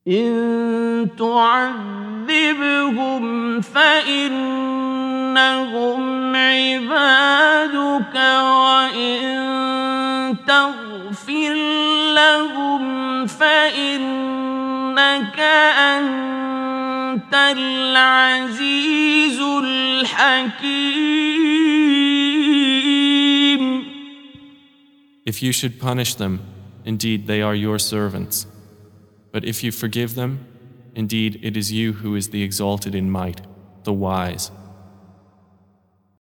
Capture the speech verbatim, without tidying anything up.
إن تعذبهم فإنهم عبادك وإن تغفر لهم فإنك أنت العزيز الحكيم. If you should punish them, indeed they are your servants. But if you forgive them, indeed it is you who is the exalted in might, the wise.